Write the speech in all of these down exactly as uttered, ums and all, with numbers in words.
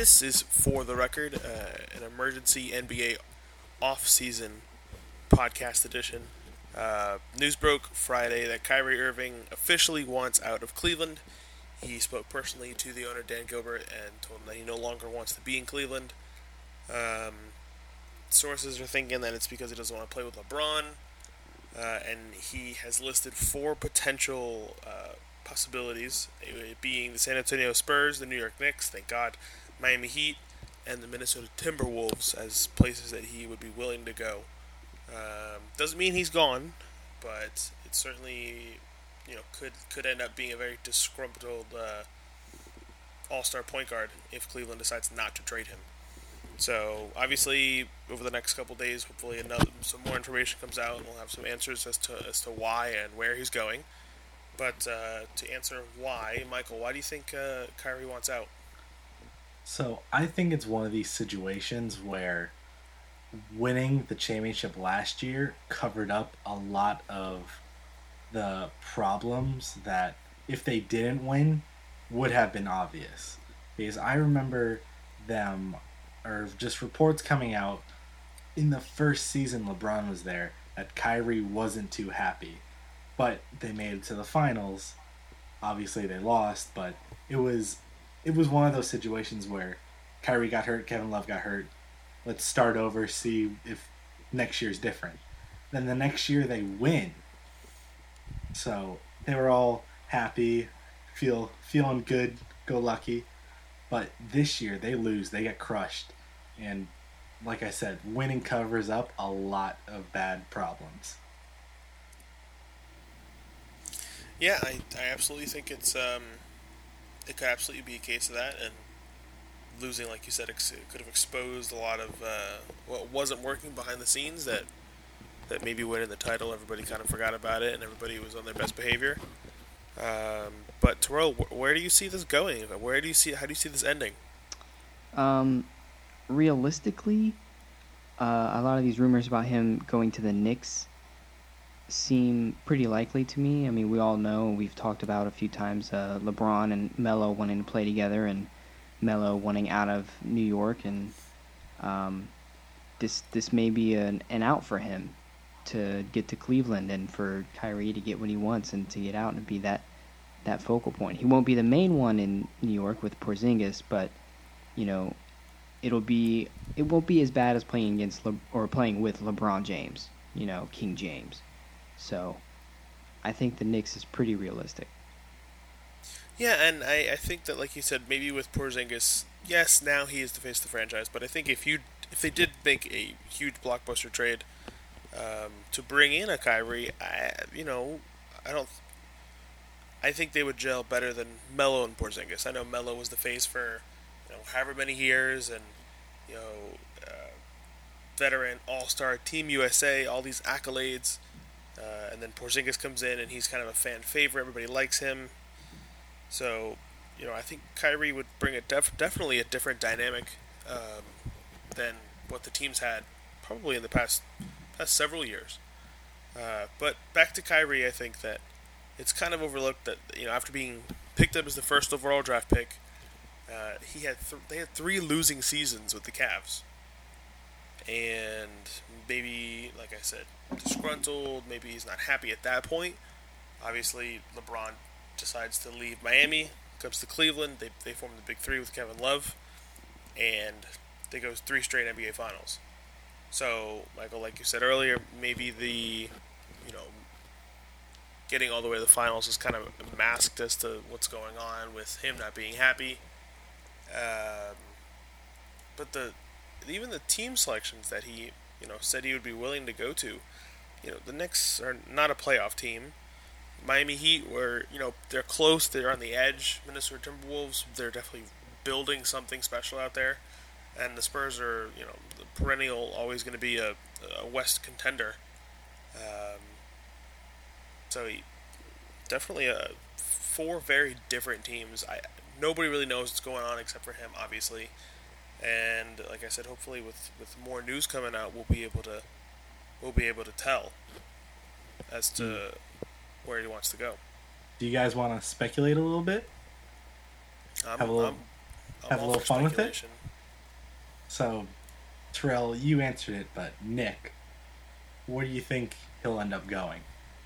This is For the Record, uh, an emergency N B A off-season podcast edition. Uh, news broke Friday that Kyrie Irving officially wants out of Cleveland. He spoke personally to the owner, Dan Gilbert, and told him that he no longer wants to be in Cleveland. Um, sources are thinking that it's because he doesn't want to play with LeBron, uh, and he has listed four potential uh, possibilities, it being the San Antonio Spurs, the New York Knicks, thank God, Miami Heat, and the Minnesota Timberwolves as places that he would be willing to go. Um, doesn't mean he's gone, but it certainly, you know, could could end up being a very disgruntled uh, all-star point guard if Cleveland decides not to trade him. So obviously, over the next couple days, hopefully, another, some more information comes out, and we'll have some answers as to as to why and where he's going. But uh, to answer why, Michael, why do you think uh, Kyrie wants out? So I think it's one of these situations where winning the championship last year covered up a lot of the problems that, if they didn't win, would have been obvious. Because I remember them, or just reports coming out in the first season LeBron was there, that Kyrie wasn't too happy. But they made it to the finals. Obviously they lost, but it was it was one of those situations where Kyrie got hurt, Kevin Love got hurt. Let's start over, see if next year's different. Then the next year they win. So they were all happy, feel feeling good, go lucky. But this year they lose, they get crushed. And like I said, winning covers up a lot of bad problems. Yeah, I, I absolutely think it's um, it could absolutely be a case of that, and losing, like you said, ex- it could have exposed a lot of uh, what wasn't working behind the scenes. That that maybe winning the title, everybody kind of forgot about it, and everybody was on their best behavior. Um, but Terrell, wh- where do you see this going? Where do you see? How do you see this ending? Um, realistically, uh, a lot of these rumors about him going to the Knicks seem pretty likely to me. I mean, we all know, we've talked about a few times, uh, LeBron and Melo wanting to play together, and Melo wanting out of New York, and um, this this may be an, an out for him to get to Cleveland, and for Kyrie to get what he wants and to get out and be that that focal point. He won't be the main one in New York with Porzingis, but you know, it'll be it won't be as bad as playing against Le- or playing with LeBron James, you know, King James. So, I think the Knicks is pretty realistic. Yeah, and I, I think that, like you said, maybe with Porzingis, yes, now he is the face of the franchise. But I think if you if they did make a huge blockbuster trade um, to bring in a Kyrie, I, you know, I don't. I think they would gel better than Melo and Porzingis. I know Melo was the face for, you know, however many years, and you know, uh, veteran All Star, Team U S A, all these accolades. Uh, and then Porzingis comes in, and he's kind of a fan favorite. Everybody likes him. So, you know, I think Kyrie would bring a def- definitely a different dynamic um, than what the team's had probably in the past past several years. Uh, but back to Kyrie, I think that it's kind of overlooked that, you know, after being picked up as the first overall draft pick, uh, he had th- they had three losing seasons with the Cavs. And maybe, like I said, disgruntled, maybe he's not happy at that point. Obviously, LeBron decides to leave Miami, comes to Cleveland, they, they form the Big Three with Kevin Love, and they go three straight N B A Finals. So, Michael, like you said earlier, maybe the, you know, getting all the way to the finals is kind of masked as to what's going on with him not being happy. Um, but the even the team selections that he, you know, said he would be willing to go to, you know, the Knicks are not a playoff team. Miami Heat were, you know, they're close, they're on the edge. Minnesota Timberwolves, they're definitely building something special out there. And the Spurs are, you know, the perennial, always going to be a, a West contender. Um, so he, definitely a four very different teams. I nobody really knows what's going on except for him, obviously. And like I said, hopefully with, with more news coming out, we'll be able to we'll be able to tell as to mm. where he wants to go. Do you guys want to speculate a little bit? I'm, Have a little... I'm, I'm Have a all little for fun with it? speculation. So, Terrell, you answered it, but Nick, where do you think he'll end up going?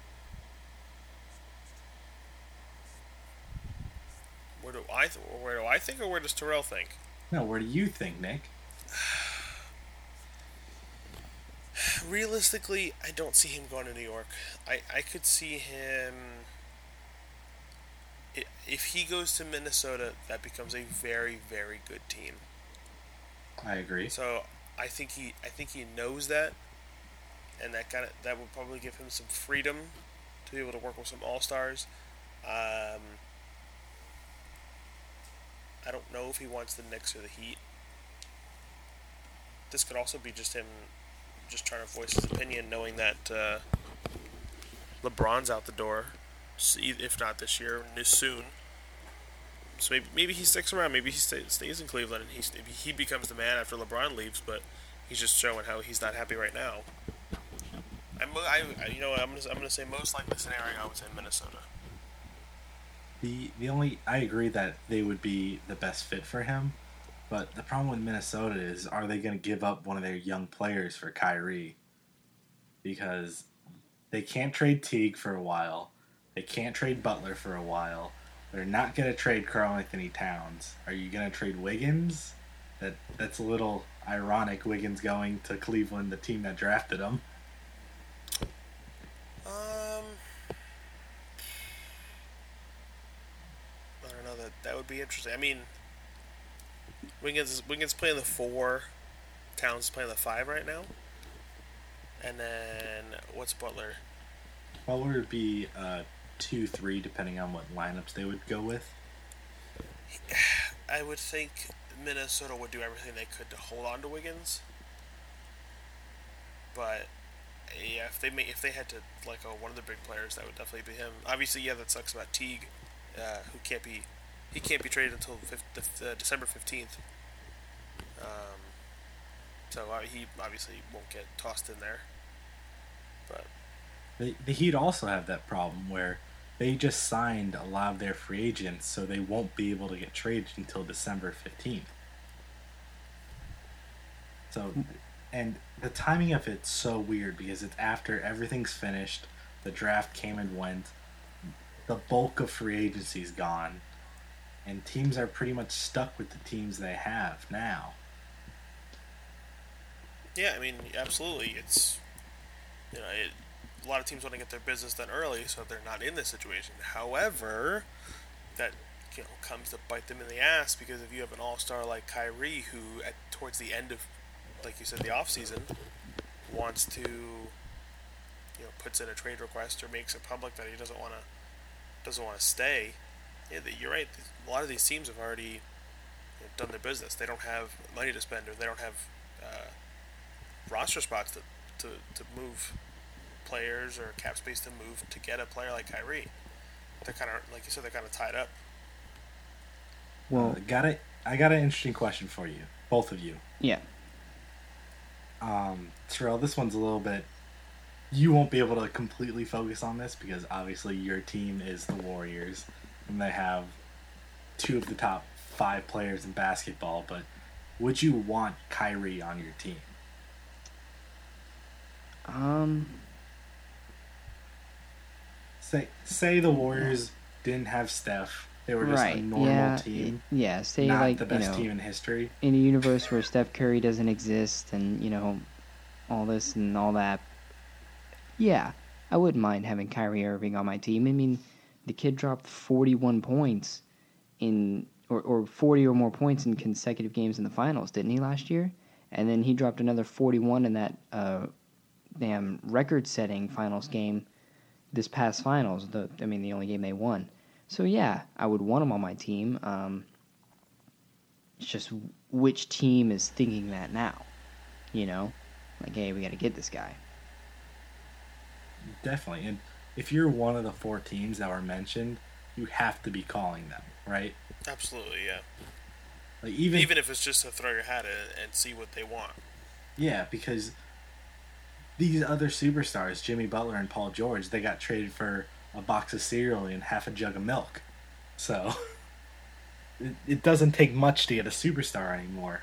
Where do I th- where do I think, or where does Terrell think? No, where do you think, Nick? Realistically, I don't see him going to New York. I, I could see him. If he goes to Minnesota, that becomes a very, very good team. I agree. So I think he I think he knows that, and that kind of that would probably give him some freedom to be able to work with some all stars. Um, I don't know if he wants the Knicks or the Heat. This could also be just him just trying to voice his opinion, knowing that uh, LeBron's out the door, if not this year, soon. So maybe, maybe he sticks around. Maybe he stay, stays in Cleveland, and he maybe he becomes the man after LeBron leaves. But he's just showing how he's not happy right now. I'm, I, I you know, what, I'm gonna I'm gonna say most likely scenario. I would say Minnesota. The the only I agree that they would be the best fit for him, but the problem with Minnesota is, are they going to give up one of their young players for Kyrie? Because they can't trade Teague for a while. They can't trade Butler for a while. They're not going to trade Karl Anthony Towns. Are you going to trade Wiggins? That that's a little ironic. Wiggins going to Cleveland, the team that drafted him. Um, I don't know. That that would be interesting. I mean, Wiggins Wiggins playing the four, Towns is playing the five right now. And then what's Butler? Butler would be uh, two, three, depending on what lineups they would go with. I would think Minnesota would do everything they could to hold on to Wiggins. But yeah, if they may, if they had to let go of one of the big players, that would definitely be him. Obviously, yeah, that sucks about Teague, uh, who can't be he can't be traded until fifth, uh, December fifteenth. Um, so uh, he obviously won't get tossed in there. But the the Heat also have that problem where they just signed a lot of their free agents, so they won't be able to get traded until December fifteenth. So, and the timing of it's so weird because it's after everything's finished, the draft came and went, the bulk of free agency's gone, and teams are pretty much stuck with the teams they have now. Yeah, I mean, absolutely. It's, you know, it, a lot of teams want to get their business done early, so they're not in this situation. However, that, you know, comes to bite them in the ass, because if you have an all-star like Kyrie, who at towards the end of, like you said, the off season, wants to, you know, puts in a trade request or makes it public that he doesn't want to doesn't want to stay. Yeah, you're right. A lot of these teams have already, you know, done their business. They don't have money to spend, or they don't have uh, roster spots to, to to move players or cap space to move to get a player like Kyrie. They're kind of, like you said, they're kind of tied up. Well, uh, got it. I got an interesting question for you, both of you. Yeah. Um, Terrell, this one's a little bit. You won't be able to completely focus on this because obviously your team is the Warriors, and they have two of the top five players in basketball. But would you want Kyrie on your team? Um. Say say the Warriors didn't have Steph. They were just right. a normal yeah, team. Yeah, say not like the best you know, team in history. In a universe where Steph Curry doesn't exist, and you know, all this and all that. Yeah, I wouldn't mind having Kyrie Irving on my team. I mean, the kid dropped forty-one points in, or, or forty or more points in consecutive games in the finals, didn't he, last year? And then he dropped another forty-one in that uh, damn record-setting finals game this past finals. The I mean, the only game they won. So, yeah, I would want him on my team. Um, it's just which team is thinking that now, you know? Like, hey, we got to get this guy. Definitely. And if you're one of the four teams that were mentioned, you have to be calling them, right? Absolutely, yeah. Like even even if it's just to throw your hat in and see what they want. Yeah, because these other superstars, Jimmy Butler and Paul George, they got traded for a box of cereal and half a jug of milk. So it, it doesn't take much to get a superstar anymore.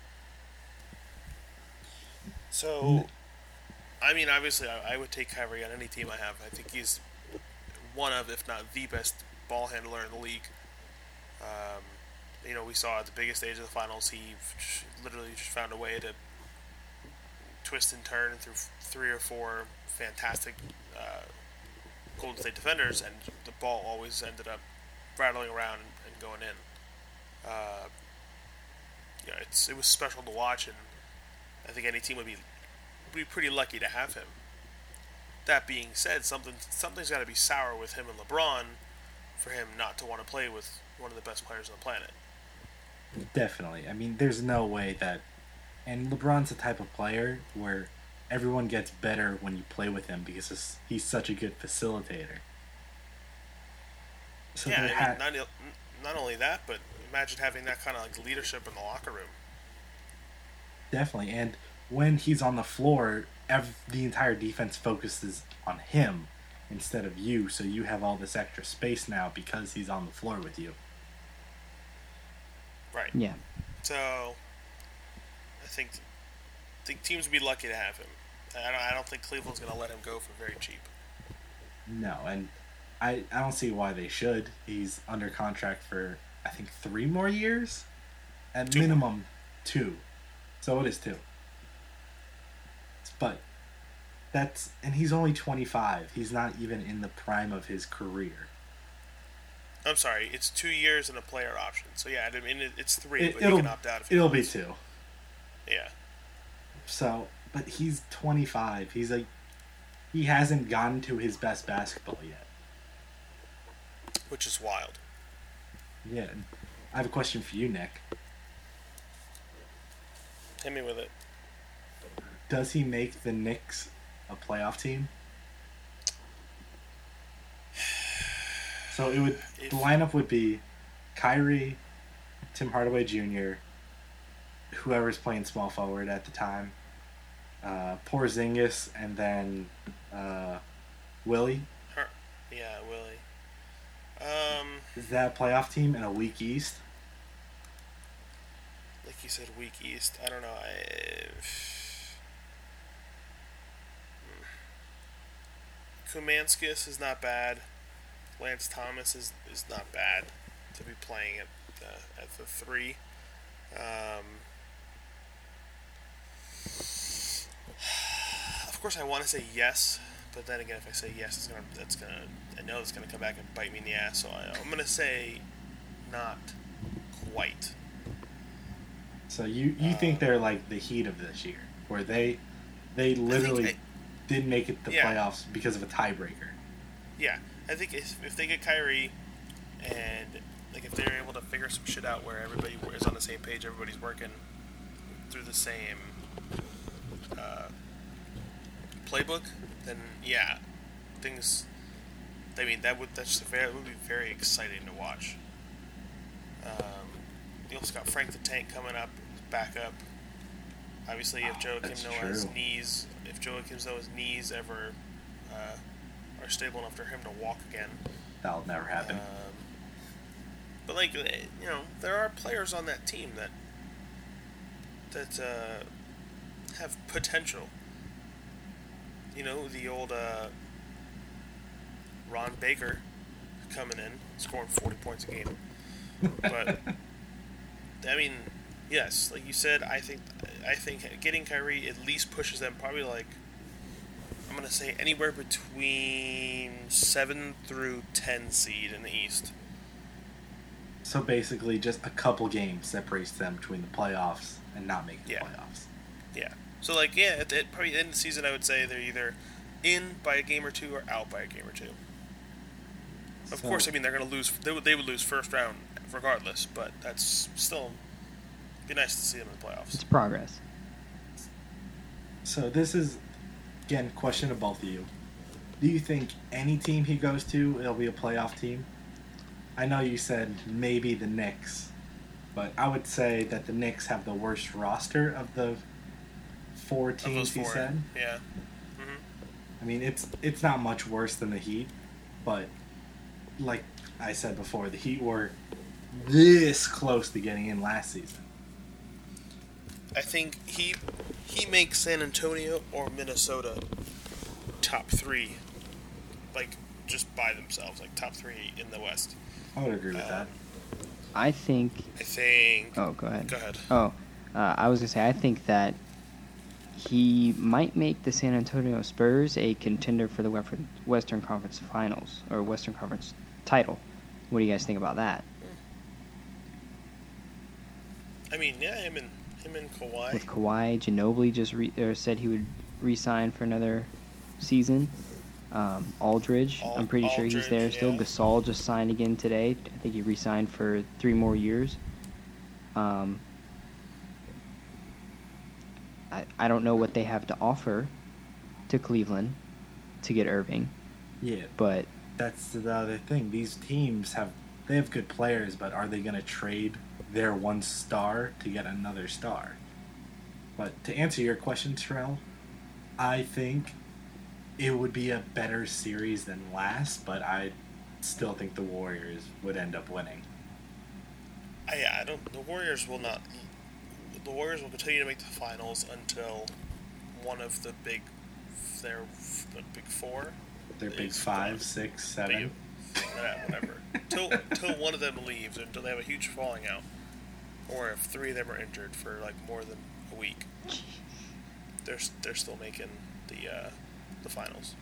So, I mean, obviously, I, I would take Kyrie on any team I have. I think he's one of, if not the best ball handler in the league. Um, you know, we saw at the biggest stage of the finals, he literally just found a way to twist and turn through three or four fantastic uh, Golden State defenders, and the ball always ended up rattling around and, and going in. Uh, you know, it's it was special to watch, and I think any team would be would be pretty lucky to have him. That being said, something something's got to be sour with him and LeBron for him not to want to play with one of the best players on the planet. Definitely. I mean, there's no way that... And LeBron's the type of player where everyone gets better when you play with him because he's such a good facilitator. So yeah, I ha- mean, not, not only that, but imagine having that kind of like leadership in the locker room. Definitely. And when he's on the floor, ev- the entire defense focuses on him instead of you, so you have all this extra space now because he's on the floor with you. Right. Yeah. So, I think think teams would be lucky to have him. I don't, I don't think Cleveland's going to let him go for very cheap. No, and I, I don't see why they should. He's under contract for, I think, three more years? At Two minimum, more. two. So it is two. But that's... And he's only twenty-five. He's not even in the prime of his career. I'm sorry, it's two years and a player option. So yeah, I mean it, it's three, It, but he it'll can opt out if he it'll wants. be two. Yeah. So, but he's twenty-five. He's like... He hasn't gotten to his best basketball yet. Which is wild. Yeah. I have a question for you, Nick. Hit me with it. Does he make the Knicks a playoff team? So it would If- the lineup would be Kyrie, Tim Hardaway Junior, whoever's playing small forward at the time, uh, Porzingis, and then uh, Willie. Her, yeah, Willie. Um, Is that a playoff team in a weak East? like you said, weak East. I don't know. I, Kumanskis is not bad. Lance Thomas is, is not bad to be playing at the, at the three. Um, of course, I want to say yes, but then again, if I say yes, it's gonna that's gonna I know it's gonna come back and bite me in the ass. So I, I'm gonna say not quite. So you, you think they're like the Heat of this year, where they they literally I- didn't make it the Yeah. playoffs because of a tiebreaker. Yeah, I think if, if they get Kyrie, and like if they're able to figure some shit out where everybody is on the same page, everybody's working through the same uh, playbook, then yeah, things. I mean, that would that's very that would be very exciting to watch. Um, you also got Frank the Tank coming up, back up. Obviously, if Oh, Joakim that's Noah's true. knees, if Joakim Noah's knees ever uh, are stable enough for him to walk again. That'll never happen. Um, but like eh, you know, there are players on that team that that uh, have potential. You know, the old uh, Ron Baker coming in, scoring forty points a game. But I mean, yes, like you said, I think I think getting Kyrie at least pushes them probably like I'm gonna say anywhere between seven through ten seed in the East. So basically, just a couple games separates them between the playoffs and not making the Yeah. playoffs. Yeah. So like yeah, at, at probably the end of the season, I would say they're either in by a game or two or out by a game or two. Of So- course, I mean they're gonna lose. They would they would lose first round regardless, but that's still be nice to see them in the playoffs. It's progress. So this is, again, question to both of you. Do you think any team he goes to, it'll be a playoff team? I know you said maybe the Knicks, but I would say that the Knicks have the worst roster of the four Of teams those he four, said. yeah. hmm I mean, it's it's not much worse than the Heat, but like I said before, the Heat were this close to getting in last season. I think he he makes San Antonio or Minnesota top three, like just by themselves, like top three in the West. I would agree with um, that. I think. I think. Oh, go ahead. Go ahead. Oh, uh, I was gonna say I think that he might make the San Antonio Spurs a contender for the Western Conference Finals or Western Conference title. What do you guys think about that? I mean, yeah, him and him and Kawhi. With Kawhi, Ginobili just re- or said he would re-sign for another season. Um, Aldridge, Al- I'm pretty Aldridge, sure he's there still. yeah. Gasol just signed again today. I think he re-signed for three more years. Um, I I don't know what they have to offer to Cleveland to get Irving. Yeah, but that's the other thing. These teams have they have good players, but are they going to trade their one star to get another star? But to answer your question, Terrell, I think it would be a better series than last, but I still think the Warriors would end up winning. I, yeah, I don't. The Warriors will not. The Warriors will continue to make the finals until one of the big, their the big four, their big five, six, seven, big, whatever. Until until one of them leaves, or until they have a huge falling out, or if three of them are injured for like more than a week, they're they're still making the uh, the finals.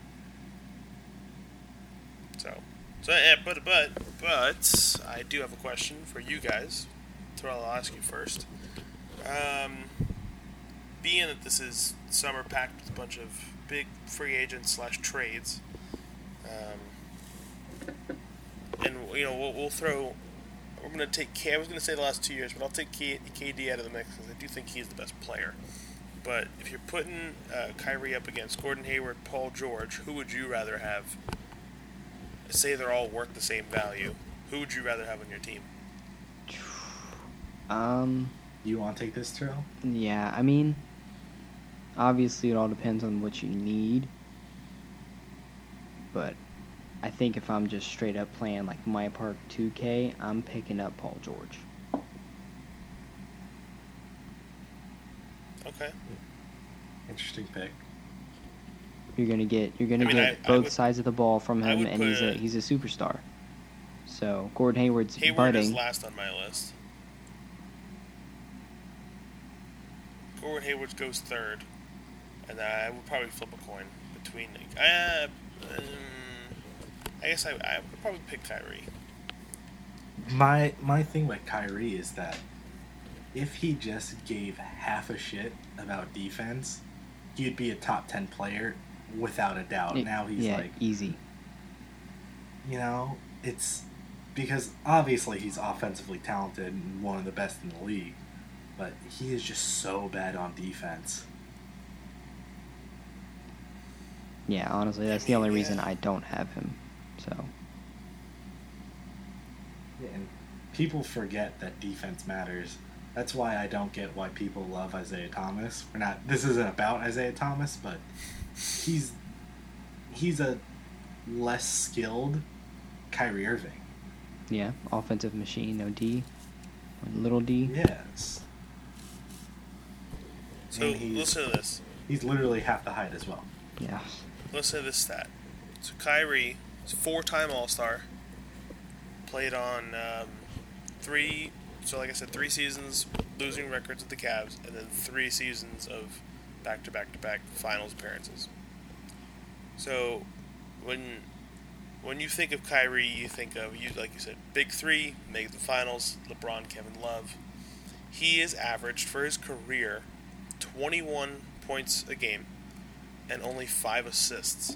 So, so yeah, but but but I do have a question for you guys. Terrell, I'll ask you first. Um, being that this is summer packed with a bunch of big free agents slash trades, um, and you know we'll, we'll throw. We're gonna take K. I was gonna say the last two years, but I'll take K, KD out of the mix because I do think he's the best player. But if you're putting uh, Kyrie up against Gordon Hayward, Paul George, who would you rather have? Say they're all worth the same value. Who would you rather have on your team? Um. You want to take this, Terrell? Yeah, I mean, obviously it all depends on what you need. But I think if I'm just straight up playing like My Park two K, I'm picking up Paul George. Okay. Interesting pick. You're gonna get you're gonna I mean, get I- I both would- sides of the ball from I him, would and he's a put- he's a superstar. So Gordon Hayward's Hayward budding. is last on my list. Gordon Hayward goes third, and I would probably flip a coin between. Uh, um, I guess I, I would probably pick Kyrie. My my thing with Kyrie is that if he just gave half a shit about defense, he'd be a top ten player without a doubt. It- now he's yeah, like, easy. you know, it's because obviously he's offensively talented and one of the best in the league, but he is just so bad on defense. Yeah, honestly, that's I the mean, only yeah. reason I don't have him. So And people forget that defense matters. That's why I don't get why people love Isaiah Thomas. We're not. This isn't about Isaiah Thomas, but he's he's a less skilled Kyrie Irving. yeah, offensive machine, no D, little D. Yes. So And he's- listen to this. He's literally half the height as well. Yeah. Listen to this stat. So Kyrie is a four-time All-Star. Played on um, three. So like I said, three seasons losing records with the Cavs, and then three seasons of back-to-back-to-back finals appearances. So when when you think of Kyrie, you think of you like you said, big three, make the finals. LeBron, Kevin Love. He is averaged for his career twenty-one points a game and only five assists.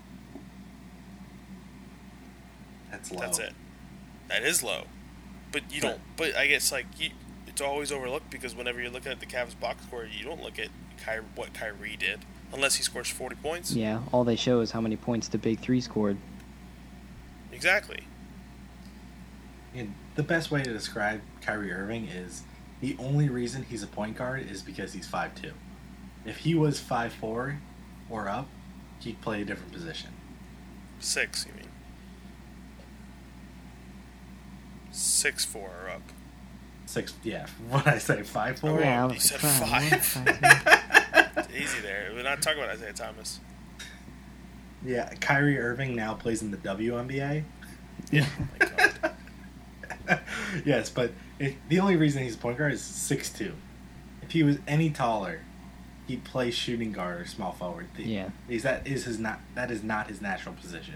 That's low. That's it. That is low, but you don't. But I guess like you, it's always overlooked because whenever you're looking at the Cavs box score, you don't look at Ky- what Kyrie did unless he scores forty points. Yeah, all they show is how many points the big three scored. Exactly. And the best way to describe Kyrie Irving is the only reason he's a point guard is because he's five two. If he was five four or up, he'd play a different position. Six, you mean? Six four or up. Six, yeah. What did I say? Five four? Yeah, I You was said like, five. five. Easy there. We're not talking about Isaiah Thomas. Yeah, Kyrie Irving now plays in the W N B A. Yeah. My God. Yes, but it, the only reason he's a point guard is six two. If he was any taller, he'd play shooting guard or small forward. The, Yeah. is that is his not that is not his natural position.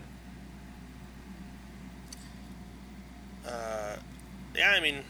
Uh, yeah, I mean,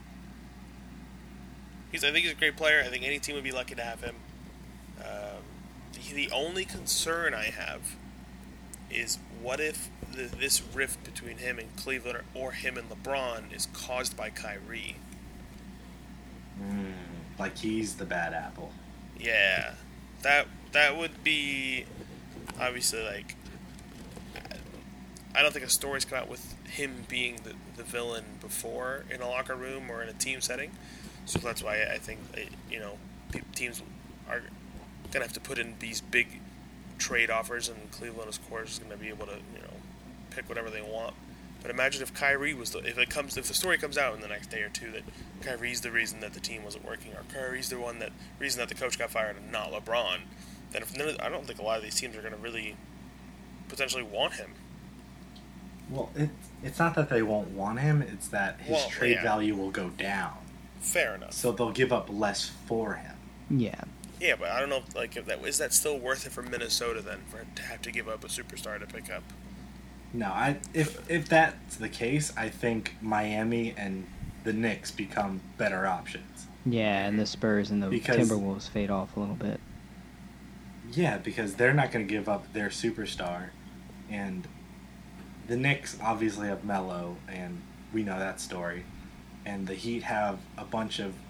he's. I think he's a great player. I think any team would be lucky to have him. Um, the, the only concern I have is what if the, this rift between him and Cleveland or, or him and LeBron is caused by Kyrie? Mm, like he's the bad apple. Yeah, that that would be obviously like. I don't think a story's come out with him being the, the villain before in a locker room or in a team setting, so that's why I think you know teams are gonna have to put in these big trade offers, and Cleveland, of course, is gonna be able to you know pick whatever they want. But imagine if Kyrie was the if it comes if the story comes out in the next day or two that Kyrie's the reason that the team wasn't working, or Kyrie's the one that reason that the coach got fired and not LeBron. Then if none of, I don't think a lot of these teams are gonna really potentially want him. Well, it, it's not that they won't want him, it's that his Well, trade yeah. value will go down. Fair enough. So they'll give up less for him. Yeah. Yeah, but I don't know. Like, if that is that still worth it for Minnesota then for to have to give up a superstar to pick up? No, I if if that's the case, I think Miami and the Knicks become better options. Yeah, and the Spurs and the Because- Timberwolves fade off a little bit. Yeah, because they're not going to give up their superstar, and the Knicks obviously have Melo, and we know that story, and the Heat have a bunch of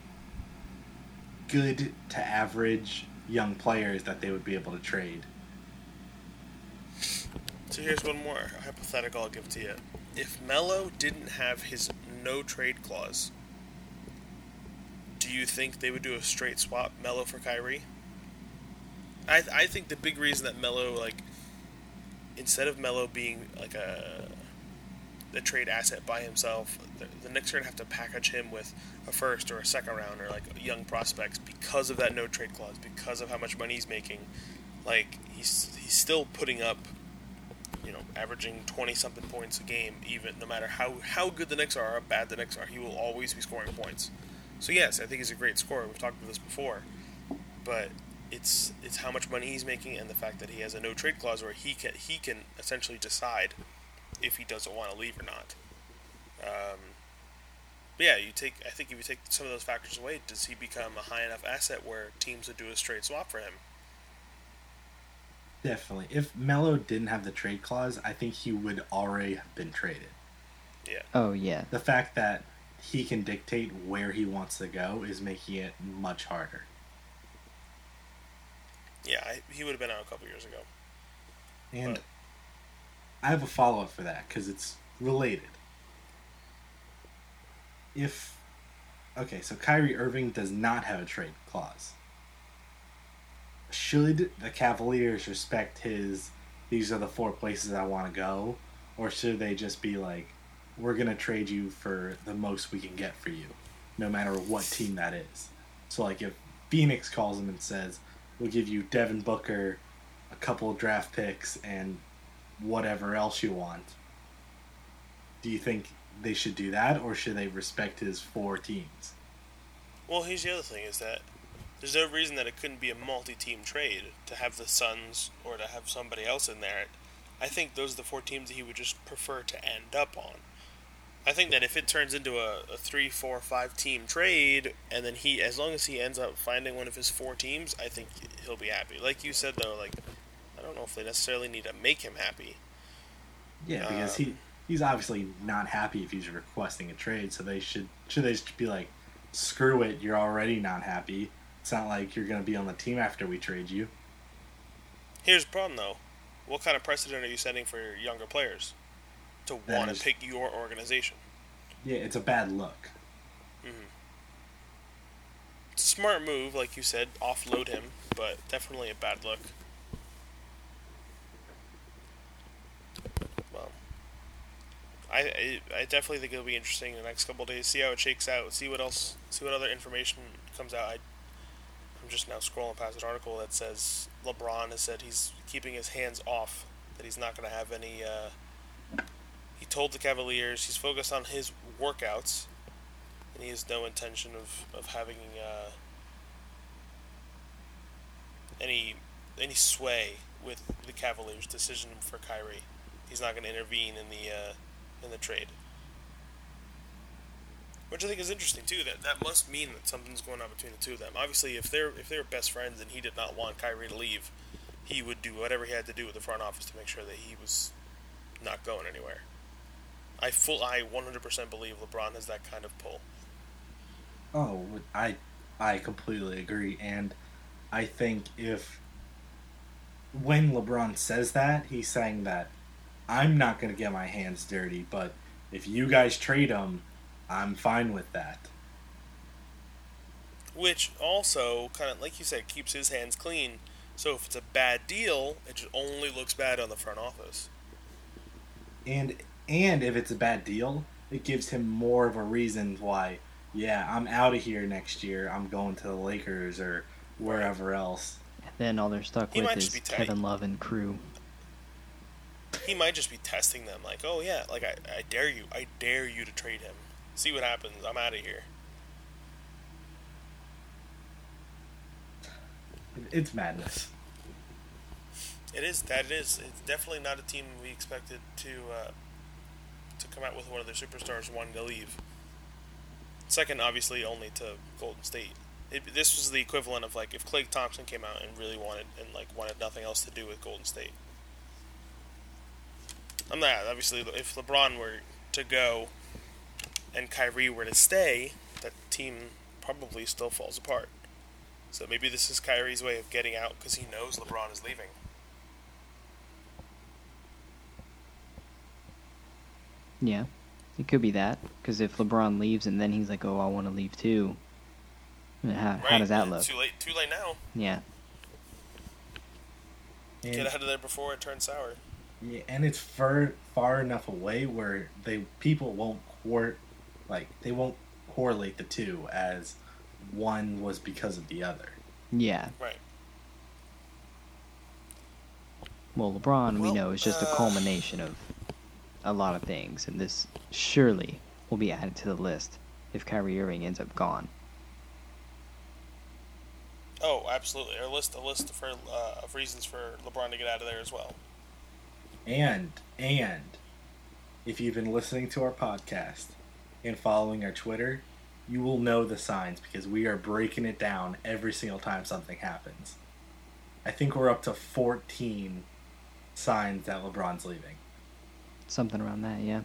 good to average young players that they would be able to trade. So here's one more hypothetical I'll give to you. If Melo didn't have his no trade clause, do you think they would do a straight swap Melo for Kyrie? I I think the big reason that Melo like instead of Melo being like a a trade asset by himself, the, the Knicks are gonna have to package him with a first or a second round or like young prospects because of that no trade clause, because of how much money he's making. Like he's he's still putting up, you know, averaging twenty something points a game, even no matter how how good the Knicks are or how bad the Knicks are, he will always be scoring points. So yes, I think he's a great scorer. We've talked about this before, but it's it's how much money he's making and the fact that he has a no trade clause where he can he can essentially decide if he doesn't want to leave or not. Um, but yeah, you take I think if you take some of those factors away, does he become a high enough asset where teams would do a straight swap for him? Definitely. If Melo didn't have the trade clause, I think he would already have been traded. Yeah. Oh, yeah. The fact that he can dictate where he wants to go is making it much harder. Yeah, I, he would have been out a couple years ago. And But- I have a follow-up for that because it's related. If okay, so Kyrie Irving does not have a trade clause. Should the Cavaliers respect his these are the four places I want to go, or should they just be like, we're gonna trade you for the most we can get for you, no matter what team that is? So like if Phoenix calls him and says, we'll give you Devin Booker, a couple of draft picks, and whatever else you want, do you think they should do that, or should they respect his four teams? Well, here's the other thing: is that there's no reason that it couldn't be a multi-team trade to have the Suns or to have somebody else in there. I think those are the four teams that he would just prefer to end up on. I think that if it turns into a, a three, four, five team trade, and then he, as long as he ends up finding one of his four teams, I think he'll be happy. Like you said, though, like I don't know if they necessarily need to make him happy. Yeah, because Um, he he's obviously not happy if he's requesting a trade, so they should should they just be like, screw it, you're already not happy. It's not like you're gonna be on the team after we trade you. Here's the problem, though: what kind of precedent are you setting for your younger players to That want is- to pick your organization? Yeah, it's a bad look. It's a smart move, like you said, offload him, but definitely a bad look. Well, I I, I definitely think it'll be interesting in the next couple of days. See how it shakes out. See what else. See what other information comes out. I, I'm just now scrolling past an article that says LeBron has said he's keeping his hands off. That he's not going to have any. Uh, he told the Cavaliers he's focused on his workouts, and he has no intention of of having uh, any any sway with the Cavaliers' decision for Kyrie. He's not going to intervene in the uh, in the trade, which I think is interesting too. That that must mean that something's going on between the two of them. Obviously, if they're if they were best friends and he did not want Kyrie to leave, he would do whatever he had to do with the front office to make sure that he was not going anywhere. I full I one hundred percent believe LeBron has that kind of pull. Oh, I I completely agree, and I think if when LeBron says that, he's saying that I'm not going to get my hands dirty, but if you guys trade him, I'm fine with that. Which also, kind of like you said, keeps his hands clean. So if it's a bad deal, it just only looks bad on the front office. And and if it's a bad deal, it gives him more of a reason why, yeah, I'm out of here next year. I'm going to the Lakers or wherever else. And then all they're stuck He with might is just be tight. Kevin Love and crew. He might just be testing them, like, oh yeah, like I, I dare you, I dare you to trade him. See what happens. I'm out of here. It's madness. It is that it is. It's definitely not a team we expected to uh, to come out with one of their superstars wanting to leave. Second, obviously, only to Golden State. It, this was the equivalent of like if Klay Thompson came out and really wanted and like wanted nothing else to do with Golden State. I'm not obviously if LeBron were to go and Kyrie were to stay, that team probably still falls apart. So maybe this is Kyrie's way of getting out because he knows LeBron is leaving. Yeah, it could be that. Because if LeBron leaves and then he's like, oh, I want to leave too. How, Right? how does that look? Too late. Too late now. Yeah. And, Get ahead of there before it turns sour. yeah, and it's far far enough away where they people won't cor- like they won't correlate the two as one was because of the other. Yeah. Right. Well, LeBron, we Well, know, is just a uh, culmination of a lot of things, and this surely will be added to the list if Kyrie Irving ends up gone. Oh, absolutely. A list, a list for uh, of reasons for LeBron to get out of there as well. And and if you've been listening to our podcast and following our Twitter, you will know the signs because we are breaking it down every single time something happens. I think we're up to fourteen signs that LeBron's leaving. Something around that, yeah.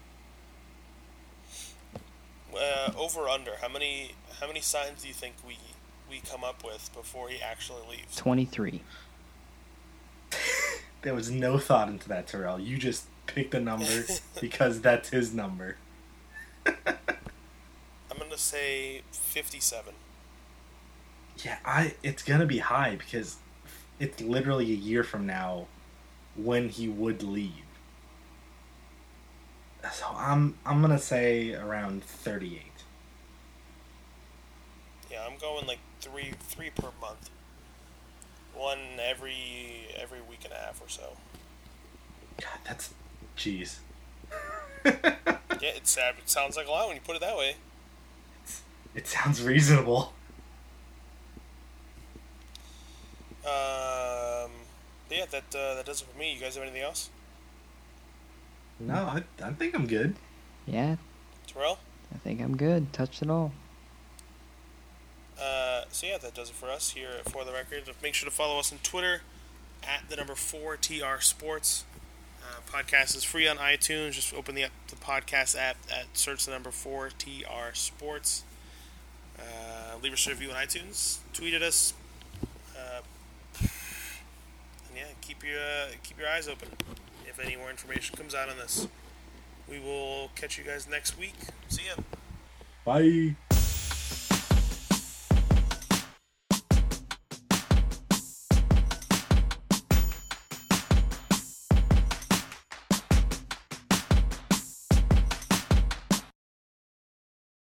Uh, over under. How many? How many signs do you think we we come up with before he actually leaves? twenty-three. There was no thought into that, Terrell. You just picked a number because that's his number. I'm gonna say fifty-seven. Yeah, I. It's gonna be high because it's literally a year from now when he would leave. So I'm I'm gonna say around thirty-eight. Yeah, I'm going like three three per month. One every every week and a half or so. God, that's, jeez. Yeah, it's sad. It sounds like a lot when you put it that way. It sounds reasonable. Um, yeah, that uh, that does it for me. You guys have anything else? No, I, I think I'm good. Yeah, Terrell? I think I'm good. Touched it all. Uh, so yeah, that does it for us here at For the Record. Make sure to follow us on Twitter at the number four T R Sports. Uh, podcast is free on iTunes. Just open the the podcast app at search the number four T R Sports. Uh, leave us a review on iTunes. Tweet at us. Uh, and yeah, keep your uh, keep your eyes open if any more information comes out on this. We will catch you guys next week. See ya. Bye.